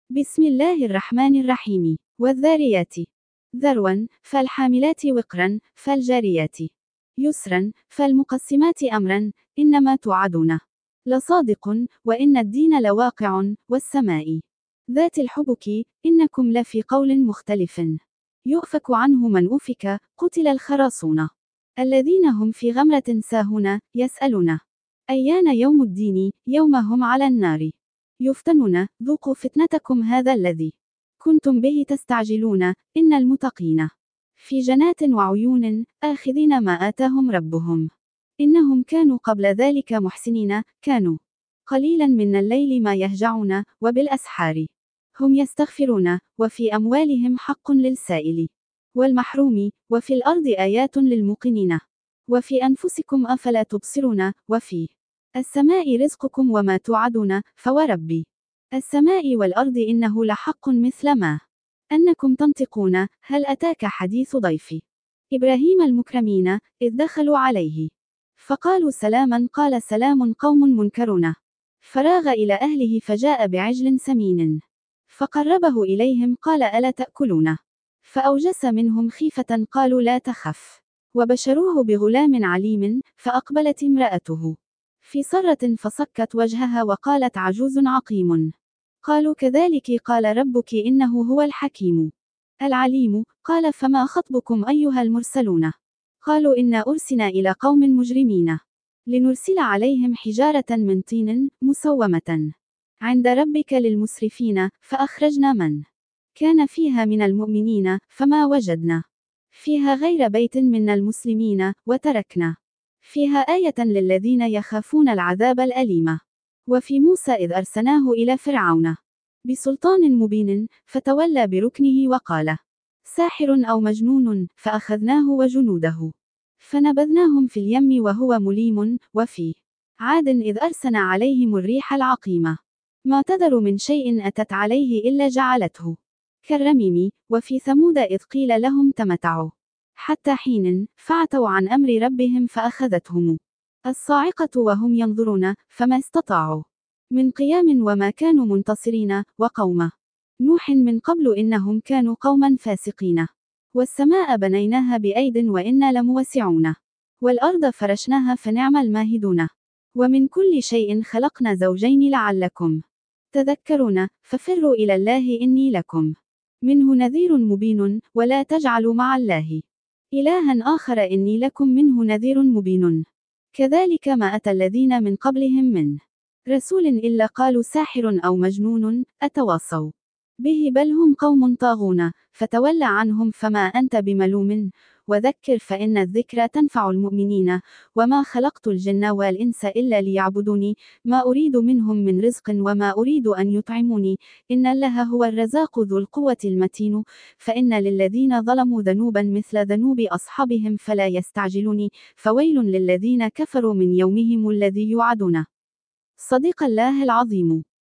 بسم الله الرحمن الرحيم. والذاريات ذروا، فالحاملات وقرا، فالجاريات يسرا، فالمقسمات أمرا، إنما توعدون لصادق، وإن الدين لواقع، والسماء ذات الحبك، إنكم لفي قول مختلف. يؤفك عنه من أفك، قتل الخراصون الذين هم في غمرة ساهون، يسألون أيان يوم الدين، يوم هم على النار يفتنون. ذوقوا فتنتكم هذا الذي كنتم به تستعجلون. إن المتقين في جنات وعيون، آخذين ما آتاهم ربهم. إنهم كانوا قبل ذلك محسنين، كانوا قليلا من الليل ما يهجعون، وبالأسحار هم يستغفرون. وفي أموالهم حق للسائل والمحروم، وفي الأرض آيات للموقنين، وفي أنفسكم أفلا تبصرون. وفي السماء رزقكم وما توعدون. فورب السماء والأرض إنه لحق مثل ما أنكم تنطقون. هل أتاك حديث ضيف إبراهيم المكرمين، إذ دخلوا عليه فقالوا سلاما، قال سلام قوم منكرون. فراغ إلى أهله فجاء بعجل سمين فقربه إليهم قال ألا تأكلون؟ فأوجس منهم خيفة قالوا لا تخف، وبشروه بغلام عليم. فأقبلت امرأته في سرة فصكت وجهها وقالت عجوز عقيم. قالوا كذلك قال ربك إنه هو الحكيم العليم. قال فما خطبكم أيها المرسلون؟ قالوا إنا أرسلنا إلى قوم مجرمين لنرسل عليهم حجارة من طين مسومة عند ربك للمسرفين. فأخرجنا من كان فيها من المؤمنين، فما وجدنا فيها غير بيت من المسلمين، وتركنا فيها آية للذين يخافون العذاب الأليم. وفي موسى إذ أرسلناه إلى فرعون بسلطان مبين، فتولى بركنه وقال ساحر أو مجنون. فأخذناه وجنوده فنبذناهم في اليم وهو مليم. وفي عاد إذ أرسلنا عليهم الريح العقيم، ما تذر من شيء أتت عليه إلا جعلته كالرميم. وفي ثمود إذ قيل لهم تمتعوا حتى حين، فعتوا عن أمر ربهم فأخذتهم الصاعقة وهم ينظرون، فما استطاعوا من قيام وما كانوا منتصرين. وقوم نوح من قبل إنهم كانوا قوما فاسقين. والسماء بنيناها بأيد وإنا لموسعون، والأرض فرشناها فنعم الماهدون. ومن كل شيء خلقنا زوجين لعلكم تذكرون. ففروا إلى الله إني لكم منه نذير مبين، ولا تجعلوا مع الله إلها آخر إني لكم منه نذير مبين. كذلك ما أتى الذين من قبلهم من رسول إلا قالوا ساحر أو مجنون، أتواصوا به بل هم قوم طاغون. فتول عنهم فما أنت بملوم، وذكر فإن الذكرى تنفع المؤمنين. وما خلقت الجن والإنس إلا ليعبدوني، ما أريد منهم من رزق وما أريد أن يطعموني، إن الله هو الرزاق ذو القوة المتين. فإن للذين ظلموا ذنوبا مثل ذنوب أصحابهم فلا يستعجلوني، فويل للذين كفروا من يومهم الذي يوعدون. صدق الله العظيم.